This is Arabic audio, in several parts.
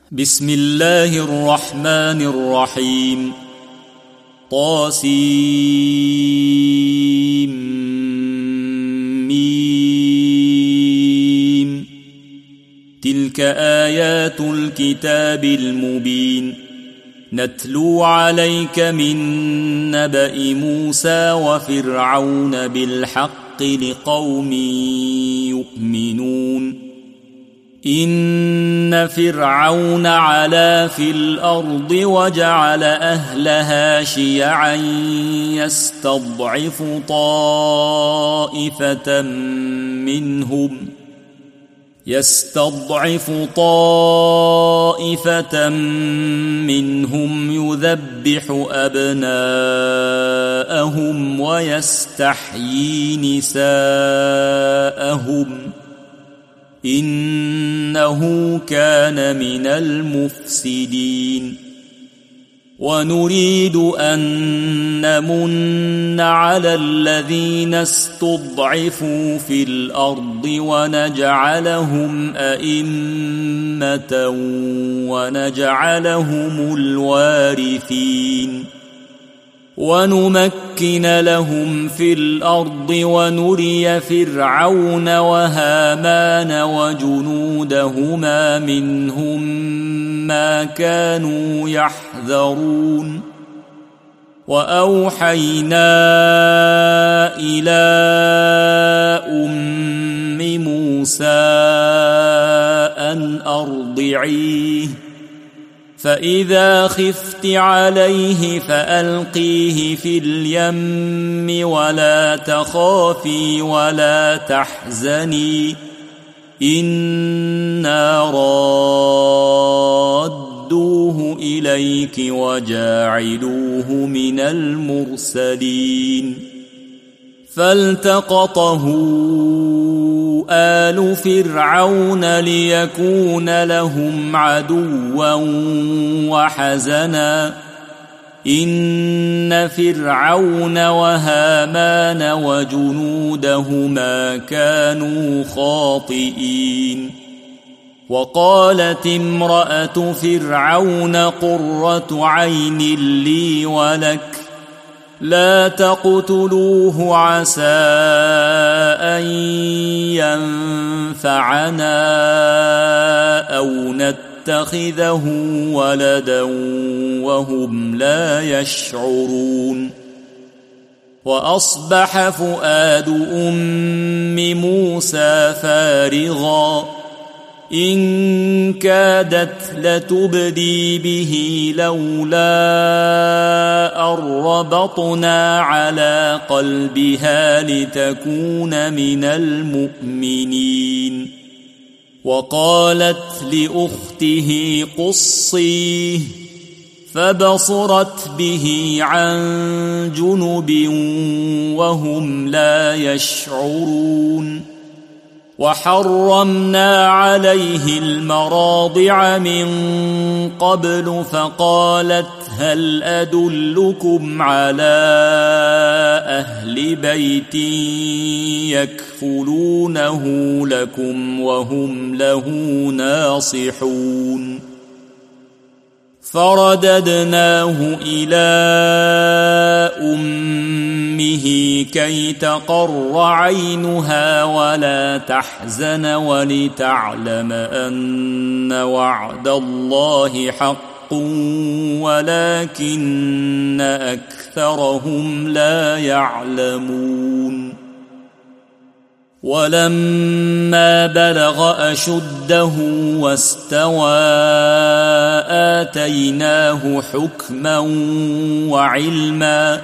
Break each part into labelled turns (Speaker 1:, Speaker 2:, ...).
Speaker 1: بسم الله الرحمن الرحيم. طاسيم. تلك آيات الكتاب المبين. نتلو عليك من نبأ موسى وفرعون بالحق لقوم يؤمنون. إن فرعون علا في الأرض وجعل أهلها شيعا يستضعف طائفة منهم يذبح أبناءهم ويستحيي نساءهم إنه كان من المفسدين. ونريد أن نمن على الذين استضعفوا في الأرض ونجعلهم أئمة ونجعلهم الوارثين. ونمكن لهم في الأرض ونري فرعون وهامان وجنودهما منهم ما كانوا يحذرون. وأوحينا إلى أم موسى أن أرضعيه، فإذا خفت عليه فألقيه في اليم ولا تخافي ولا تحزني إنا رادوه إليك وجاعلوه من المرسلين. فالتقطه آل فرعون ليكون لهم عدوا وحزنا إن فرعون وهامان وجنودهما كانوا خاطئين. وقالت امرأة فرعون قرة عين لي ولك لا تقتلوه عسى أن ينفعنا أو نتخذه ولدا وهم لا يشعرون. وأصبح فؤاد أم موسى فارغا إن كادت لتبدي به لولا أن ربطنا على قلبها لتكون من المؤمنين. وقالت لأخته قصيه فبصرت به عن جنب وهم لا يشعرون. وحرمنا عليه المراضع من قبل فقالت هل أدلكم على أهل بيت يكفلونه لكم وهم له ناصحون. فرددناه إلى أمه كي تقر عينها ولا تحزن ولتعلم أن وعد الله حق ولكن أكثرهم لا يعلمون. ولما بلغ أشده واستوى آتيناه حكما وعلما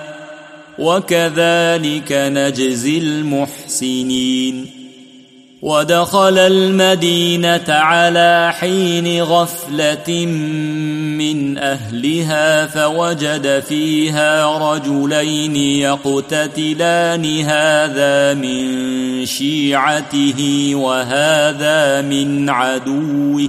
Speaker 1: وكذلك نجزي المحسنين. ودخل المدينة على حين غفلة من أهلها فوجد فيها رجلين يقتتلان هذا من شيعته وهذا من عدوه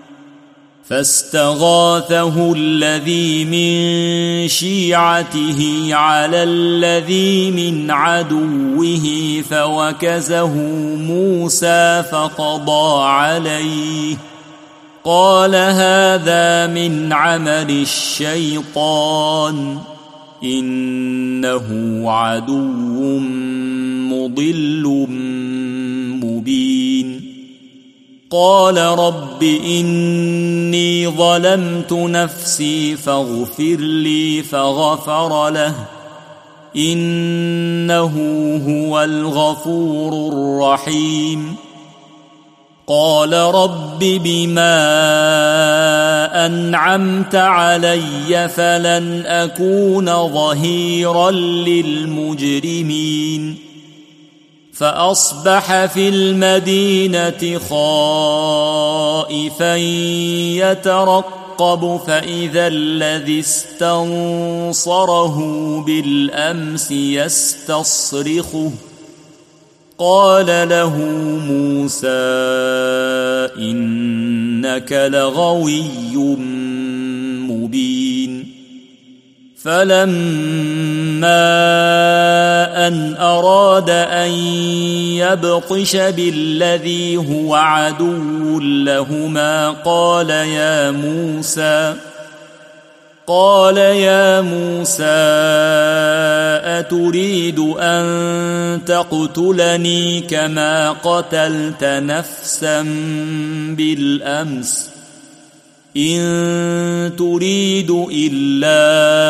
Speaker 1: فاستغاثه الذي من شيعته على الذي من عدوه فوكزه موسى فقضى عليه قال هذا من عمل الشيطان إنه عدو مضل مبين قال رب إني ظلمت نفسي فاغفر لي فغفر له إنه هو الغفور الرحيم قال رب بما أنعمت علي فلن أكون ظهيرا للمجرمين فأصبح في المدينة خائفا يترقب فإذا الذي استنصره بالأمس يستصرخه قال له موسى إنك لغوي مبين فلما أن أراد أن يبطش بالذي هو عدو لهما قال يا موسى أتريد أن تقتلني كما قتلت نفسا بالأمس إن تريد إلا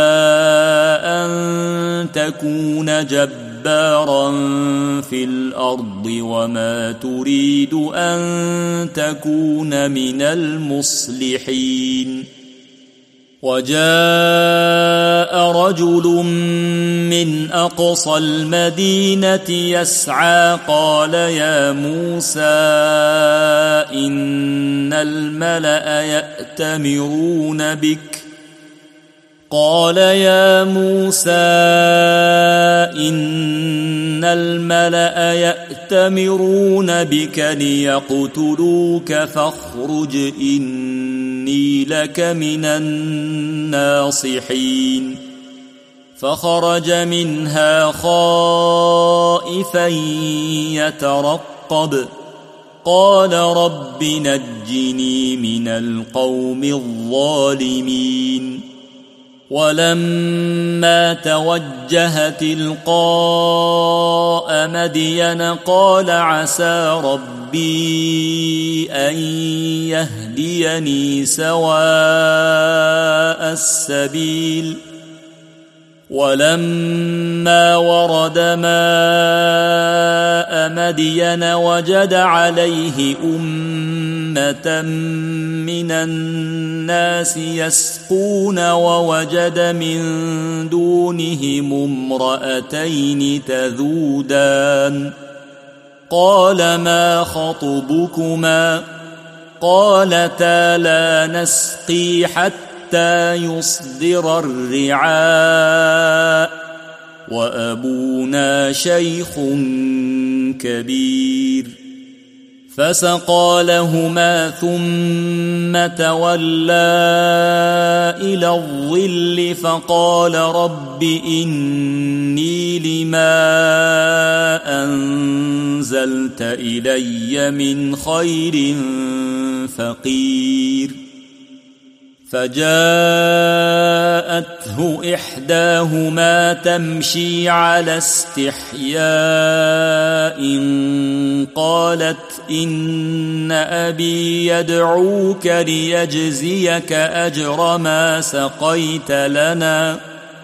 Speaker 1: أن تكون جبارا في الأرض وما تريد أن تكون من المصلحين وجاء رجل من أقصى المدينة يسعى قال يا موسى إن الملأ يأتمرون بك ليقتلوك فاخرج إني لك من الناصحين فخرج منها خائفا يترقب قال رب نجني من القوم الظالمين ولما توجه تلقاء مدين قال عسى ربي أن يهديني سواء السبيل ولما ورد ماء مدين وجد عليه أمة من الناس يسقون ووجد من دونهم امرأتين تذودان قال ما خطبكما قالتا لا نسقي حتى يصدر الرعاء وأبونا شيخ كبير فسقى لهما ثم تولى إلى الظل فقال رب إني لما أنزلت إلي من خير فقير فجاءته إحداهما تمشي على استحياء قالت إن أبي يدعوك ليجزيك أجر ما سقيت لنا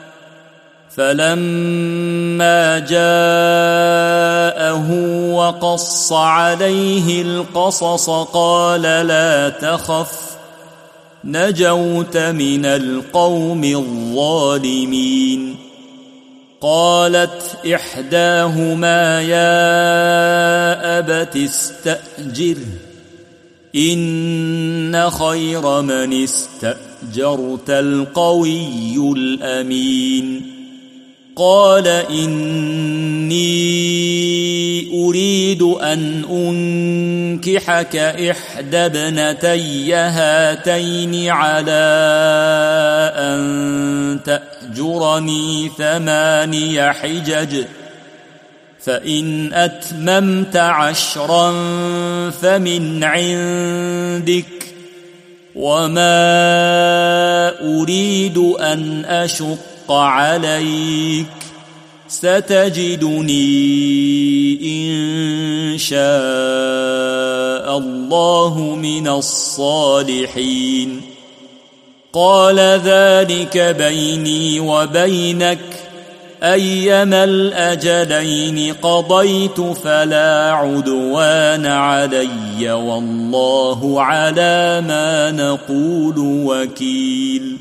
Speaker 1: فلما جاءه وقص عليه القصص قال لا تخف نجوت من القوم الظالمين قالت إحداهما يا أبت استأجره إن خير من استأجرت القوي الأمين قال إني أريد أن أنكحك إحدى ابنتي هاتين على أن تأجرني 8 حجج فإن أتممت 10 فمن عندك وما أريد أن أشق عليك ستجدني إن شاء الله من الصالحين قال ذلك بيني وبينك أيما الأجلين قضيت فلا عدوان علي والله على ما نقول وكيل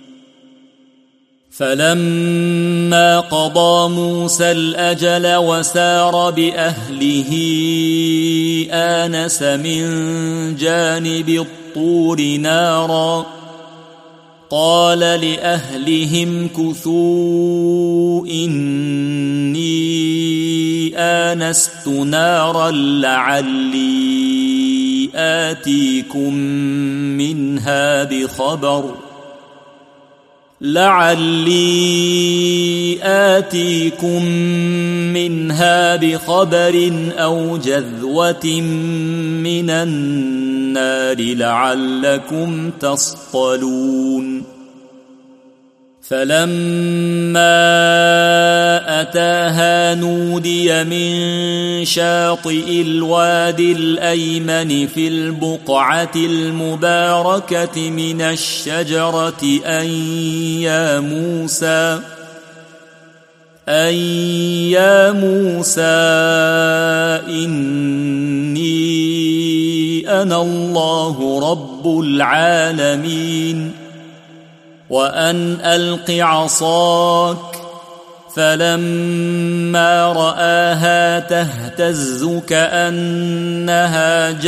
Speaker 1: فلما قضى موسى الأجل وسار بأهله آنس من جانب الطور نارا قال لأهلهم كثوا إني آنست نارا لعلي آتيكم منها بخبر أو جذوة من النار لعلكم تصطلون فلما أتاها نودي من شاطئ الوادي الأيمن في البقعة المباركة من الشجرة أن يا موسى إني أنا الله رب العالمين وأن ألق عصاك فلما رآها تهتز كأنها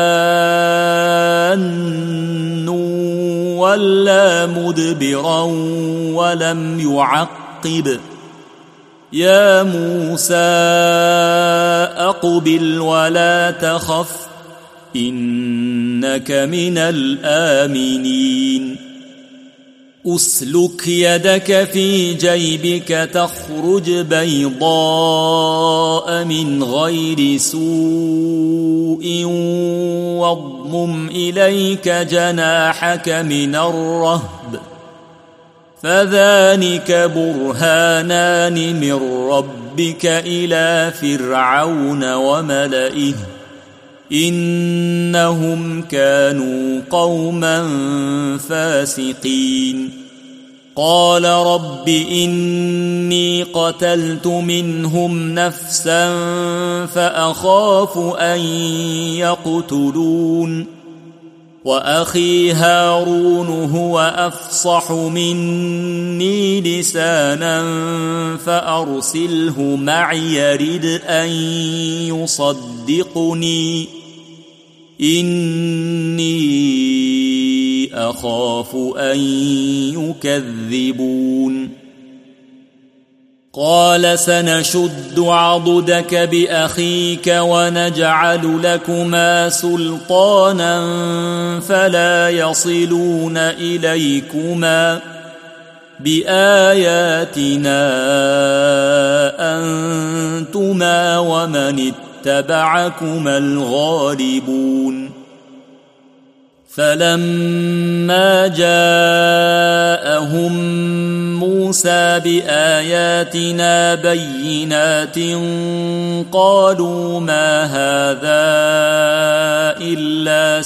Speaker 1: جان ولا مدبرا ولم يعقب يا موسى أقبل ولا تخف إنك من الآمنين أسلك يدك في جيبك تخرج بيضاء من غير سوء واضمم إليك جناحك من الرهب فذلك برهانان من ربك إلى فرعون وملئه إنهم كانوا قوما فاسقين قال رب إني قتلت منهم نفسا فأخاف أن يقتلون وأخي هارون هو أفصح مني لسانا فأرسله معي يرد أن يصدقني إني أخاف أن يكذبون قال سنشد عضدك بأخيك ونجعل لكما سلطانا فلا يصلون إليكما بآياتنا أنتما ومن اتبعكما الغالبون فلما جاءهم موسى بآياتنا بينات قالوا ما هذا إلا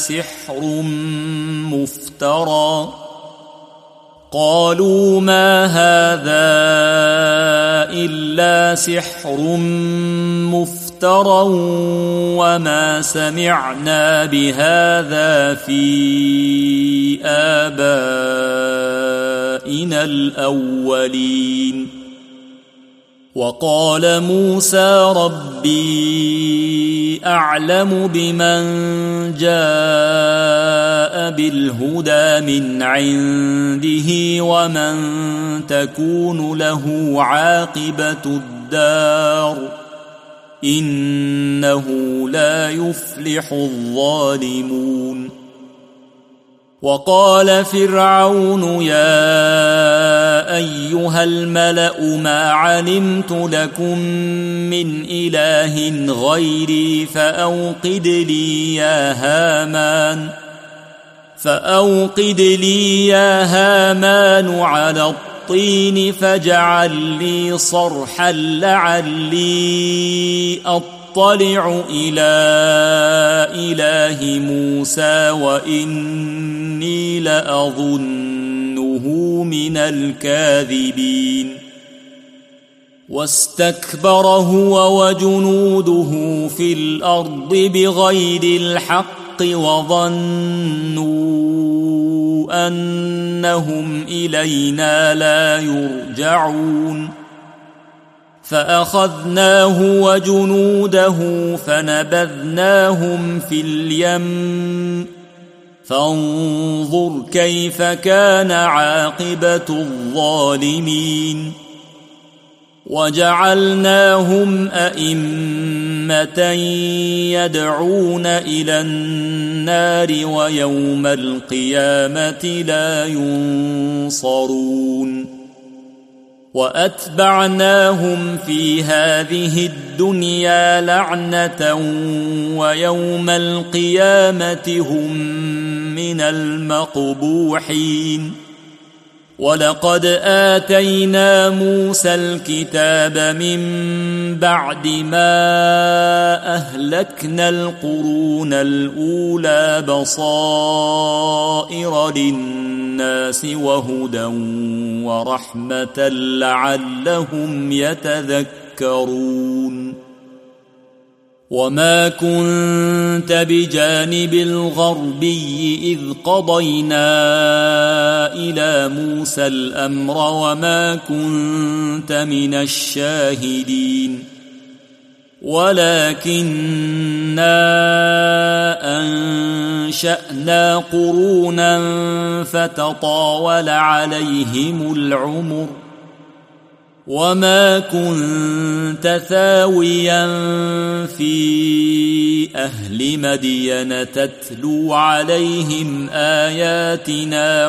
Speaker 1: سحر مفترى وما سمعنا بهذا في آبائنا الأولين وقال موسى ربي أعلم بمن جاء بالهدى من عنده ومن تكون له عاقبة الدار إنه لا يفلح الظالمون وقال فرعون يا أيها الملأ ما علمت لكم من إله غيري فأوقد لي يا هامان فأوقد لي يا هامان على الطين فاجعل لي صرحا لعلي أطلع إلى إله موسى وإني لأظنه من الكاذبين. واستكبر هو وجنوده في الأرض بغير الحق وظنوا أنهم إلينا لا يرجعون. فأخذناه وجنوده فنبذناهم في اليم فانظر كيف كان عاقبة الظالمين. وجعلناهم أئمة يدعون إلى النار ويوم القيامة لا ينصرون. وأتبعناهم في هذه الدنيا لعنة ويوم القيامة هم من المقبوحين. ولقد آتينا موسى الكتاب من بعد ما أهلكنا القرون الأولى بصائر للناس وهدى ورحمة لعلهم يتذكرون. وما كنت بجانب الغربي إذ قضينا إلى موسى الأمر وما كنت من الشاهدين ولكننا أنشأنا قرونا فتطاول عليهم العمر وما كنت ثاويا في أهل مدين تتلو عليهم آياتنا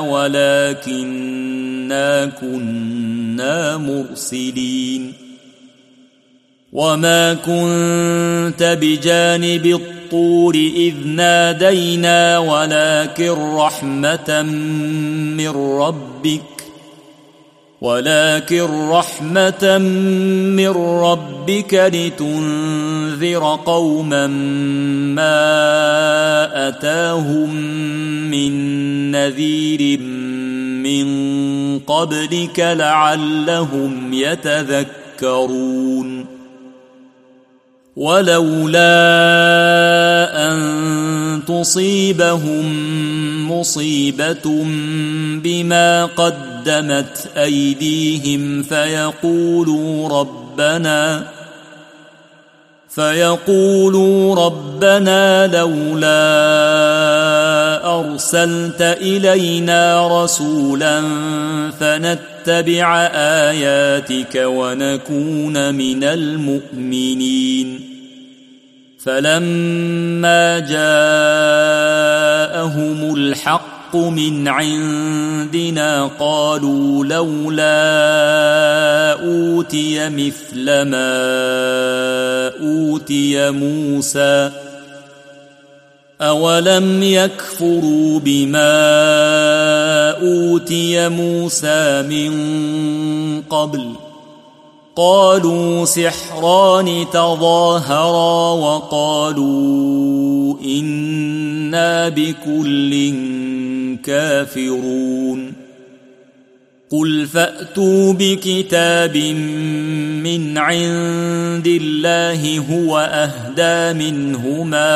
Speaker 1: ولكننا كنا مرسلين. وما كنت بجانب الطور إذ نادينا ولكن رحمة من ربك لتنذر قوما ما أتاهم من نذير من قبلك لعلهم يتذكرون. ولولا أن تصيبهم مصيبة بما قدمت أيديهم فيقولوا ربنا لولا أرسلت إلينا رسولا فنتبع آياتك ونكون من المؤمنين. فلما جاءهم الحق من عندنا قالوا لولا أوتي مثل ما أوتي موسى أولم يكفروا بما أوتي موسى من قبل قالوا سحران تظاهرا وقالوا إنا بكل كافرون. قل فأتوا بكتاب من عند الله هو أهدى منهما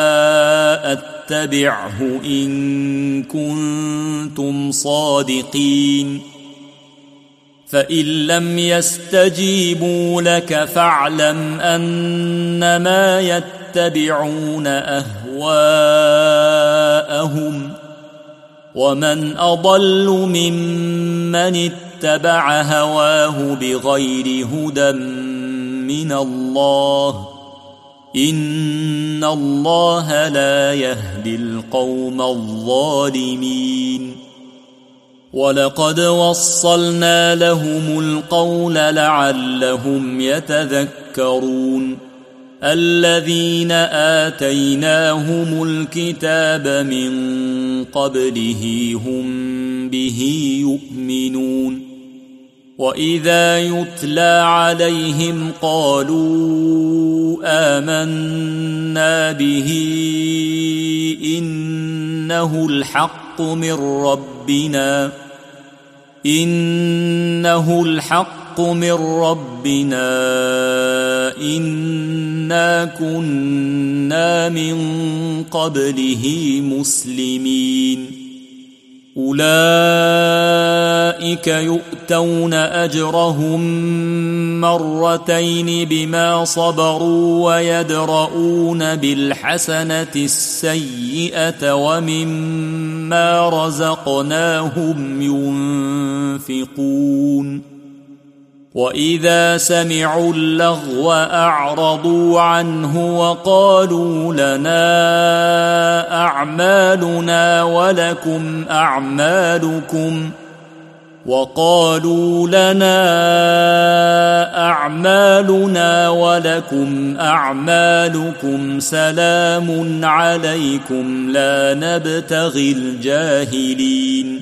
Speaker 1: أتبعه إن كنتم صادقين. فإن لم يستجيبوا لك فاعلم أنما يتبعون أهواءهم ومن أضل ممن اتبع هواه بغير هدى من الله إن الله لا يهدي القوم الظالمين. ولقد وصلنا لهم القول لعلهم يتذكرون. الذين آتيناهم الكتاب من قبله هم به يؤمنون وإذا يتلى عليهم قالوا آمنا به إنه الحق من ربنا إنا كنا من قبله مسلمين أولئك يؤتون أجرهم مرتين بما صبروا ويدرؤون بالحسنة السيئة ومما رزقناهم ينفقون وإذا سمعوا اللغو أعرضوا عنه وقالوا لنا أعمالنا ولكم أعمالكم سلام عليكم لا نبتغي الجاهلين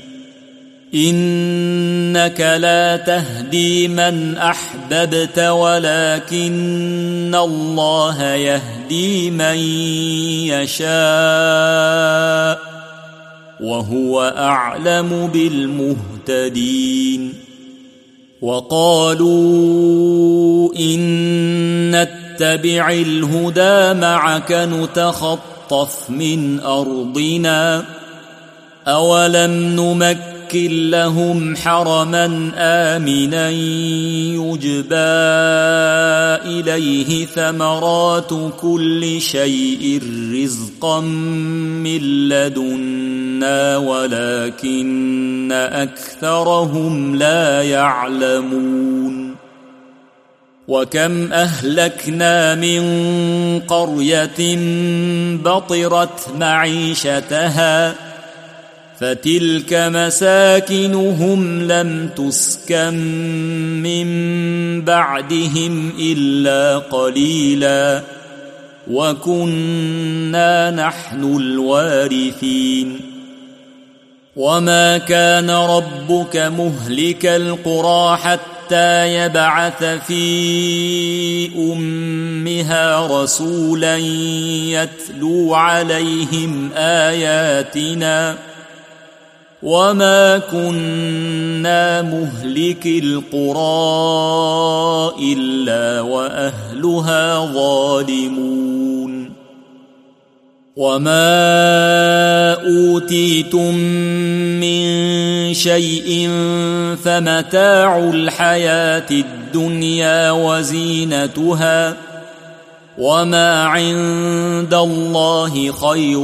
Speaker 1: إنك لا تهدي من أحببت ولكن الله يهدي من يشاء وهو أعلم بالمهتدين وقالوا إن نتبع الهدى معك نتخطف من أرضنا أولم نمكن لهم حرما آمنا يجبى إليه ثمرات كل شيء رزقا من لدنا ولكن أكثرهم لا يعلمون وكم أهلكنا من قرية بطرت معيشتها فتلك مساكنهم لم تسكن من بعدهم إلا قليلا وكنا نحن الوارثين وما كان ربك مهلك القرى حتى يبعث في أمها رسولا يتلو عليهم آياتنا وما كنا مهلك القرى إلا وأهلها ظالمون وما أوتيتم من شيء فمتاع الحياة الدنيا وزينتها وما عند الله خير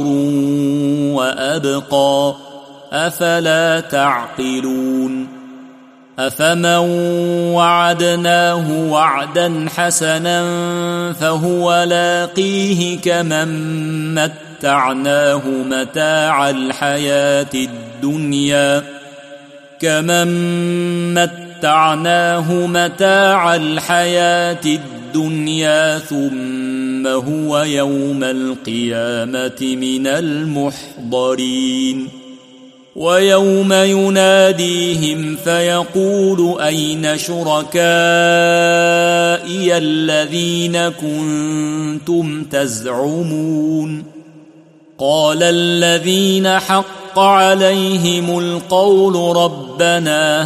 Speaker 1: وأبقى أفلا تعقلون أفمن وعدناه وعدا حسنا فهو لاقيه كمن متعناه متاع الحياة الدنيا ثم هو يوم القيامة من المحضرين ويوم يناديهم فيقول أين شركائي الذين كنتم تزعمون قال الذين حق عليهم القول ربنا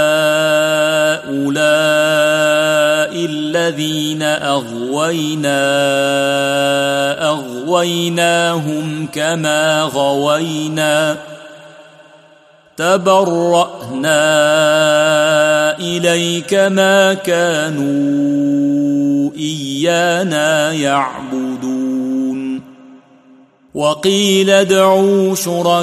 Speaker 1: هؤلاء الذين أغويناهم كما غوينا تبرأنا إليك ما كانوا إيانا يعبدون وقيل ادعوا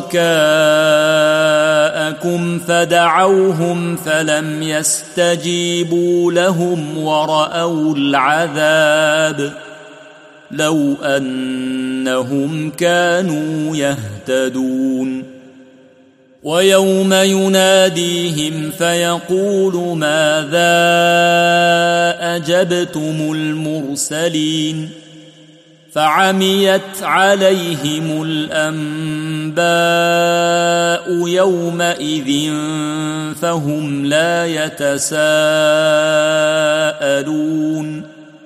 Speaker 1: شركاءكم فدعوهم فلم يستجيبوا لهم ورأوا العذاب لو أنهم كانوا يهتدون ويوم يناديهم فيقول ماذا أجبتم المرسلين فعميت عليهم الأنباء يومئذ فهم لا يتساءلون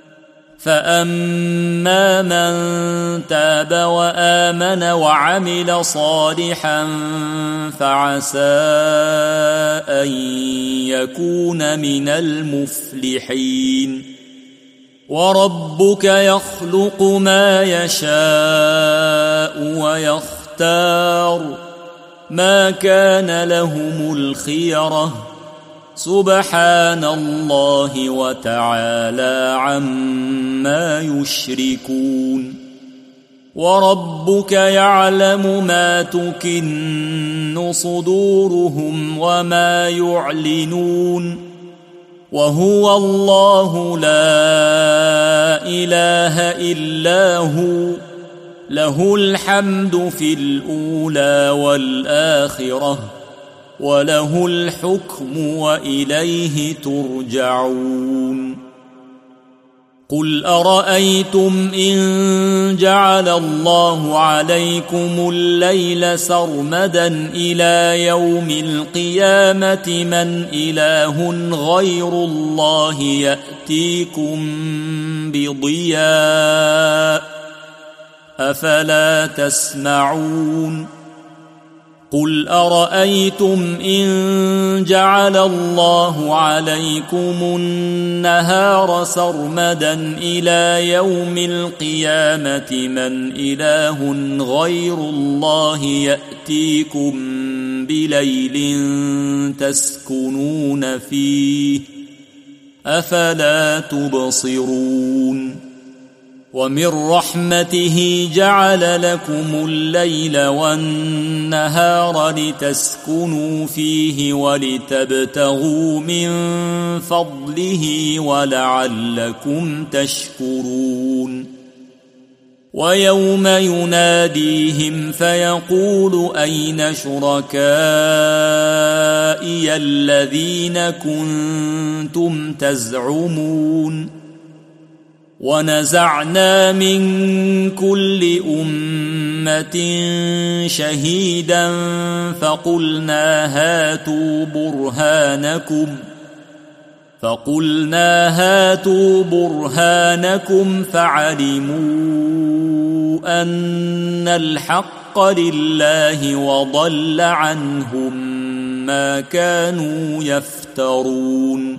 Speaker 1: فأما من تاب وآمن وعمل صالحا فعسى أن يكون من المفلحين وربك يخلق ما يشاء ويختار ما كان لهم الخيرة سبحان الله وتعالى عما يشركون وربك يعلم ما تكن صدورهم وما يعلنون وهو الله لا إله إلا هو له الحمد في الأولى والآخرة وله الحكم وإليه ترجعون قل أرأيتم إن جعل الله عليكم الليل سرمدا إلى يوم القيامة من إله غير الله يأتيكم بضياء أفلا تسمعون قل أرأيتم إن جعل الله عليكم النهار سرمدا إلى يوم القيامة من إله غير الله يأتيكم بليل تسكنون فيه أفلا تبصرون ومن رحمته جعل لكم الليل والنهار لتسكنوا فيه ولتبتغوا من فضله ولعلكم تشكرون ويوم يناديهم فيقول أين شركائي الذين كنتم تزعمون ونزعنا من كل أمة شهيدا فقلنا هاتوا برهانكم فعلموا أن الحق لله وضل عنهم ما كانوا يفترون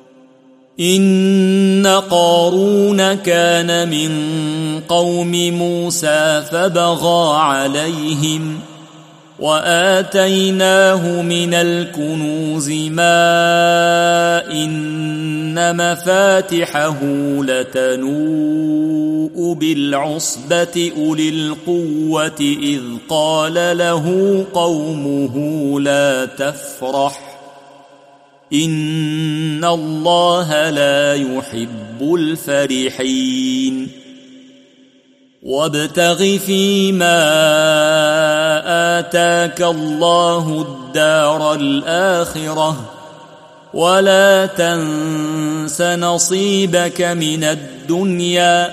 Speaker 1: إن قارون كان من قوم موسى فبغى عليهم وآتيناه من الكنوز ما إن مفاتحه لتنوء بالعصبة أولي القوة إذ قال له قومه لا تفرح إن الله لا يحب الفرحين وابتغ فيما آتاك الله الدار الآخرة ولا تنس نصيبك من الدنيا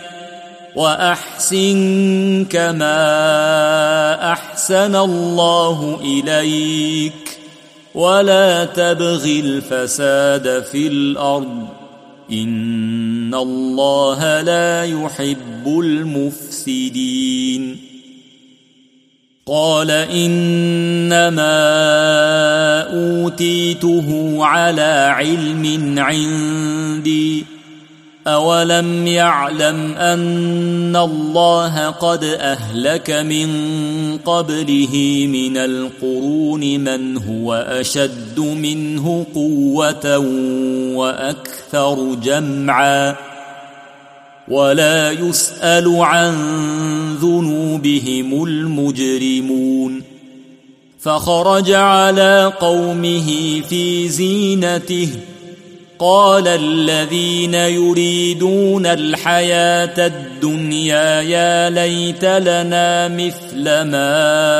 Speaker 1: وأحسن كما أحسن الله إليك ولا تبغ الفساد في الأرض إن الله لا يحب المفسدين قال إنما أوتيته على علم عندي أولم يعلم أن الله قد أهلك من قبله من القرون من هو أشد منه قوة وأكثر جمعا ولا يسأل عن ذنوبهم المجرمون فخرج على قومه في زينته قال الذين يريدون الحياة الدنيا يا ليت لنا مثل ما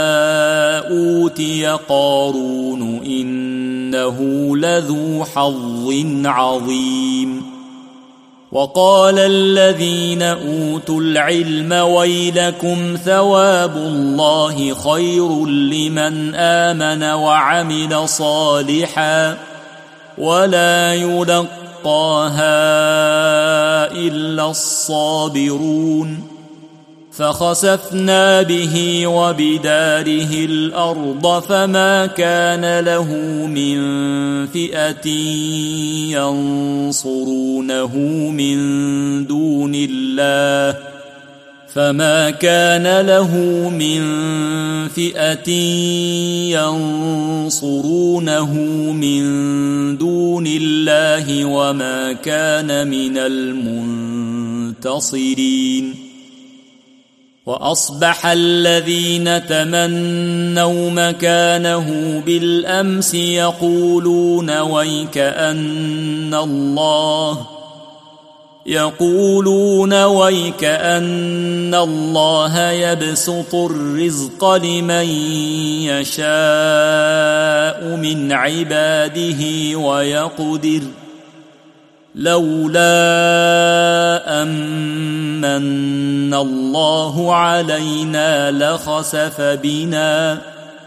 Speaker 1: أوتي قارون إنه لذو حظ عظيم وقال الذين أوتوا العلم ويلكم ثواب الله خير لمن آمن وعمل صالحا ولا يلقاها إلا الصابرون فخسفنا به وبداره الأرض فما كان له من فئة ينصرونه من دون الله وما كان من المنتصرين وأصبح الذين تمنوا مكانه بالأمس يقولون ويكأن الله يبسط الرزق لمن يشاء من عباده ويقدر لولا أمن الله علينا لخسف بنا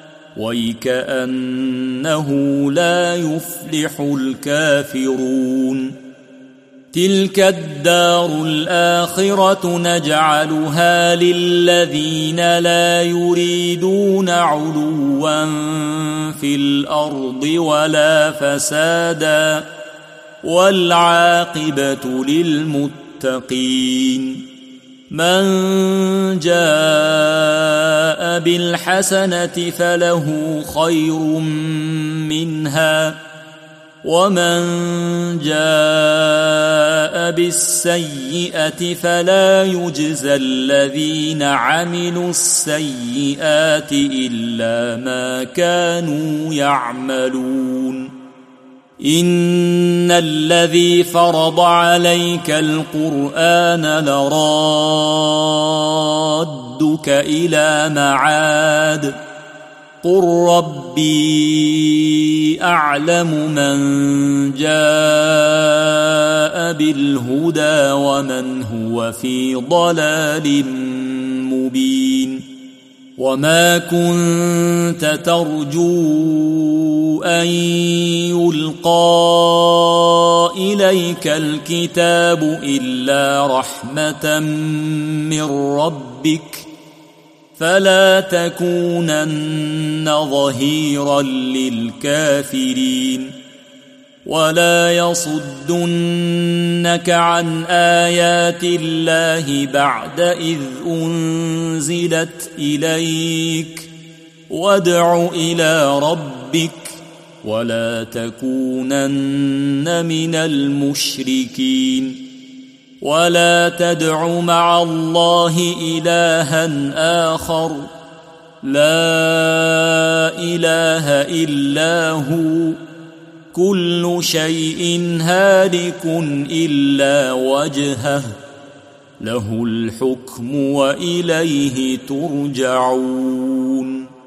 Speaker 1: ويكأنه لا يفلح الكافرون تلك الدار الآخرة نجعلها للذين لا يريدون علوا في الأرض ولا فسادا والعاقبة للمتقين من جاء بالحسنة فله خير منها ومن جاء بالسيئة فلا يجزى الذين عملوا السيئات إلا ما كانوا يعملون إن الذي فرض عليك القرآن لرادك إلى معاد قل ربي أعلم من جاء بالهدى ومن هو في ضلال مبين وما كنت ترجو أن يلقى إليك الكتاب إلا رحمة من ربك فلا تكونن ظهيرا للكافرين ولا يصدنك عن آيات الله بعد إذ أنزلت إليك وادع إلى ربك ولا تكونن من المشركين ولا تدع مع الله إلها آخر لا إله إلا هو كل شيء هالك إلا وجهه له الحكم وإليه ترجعون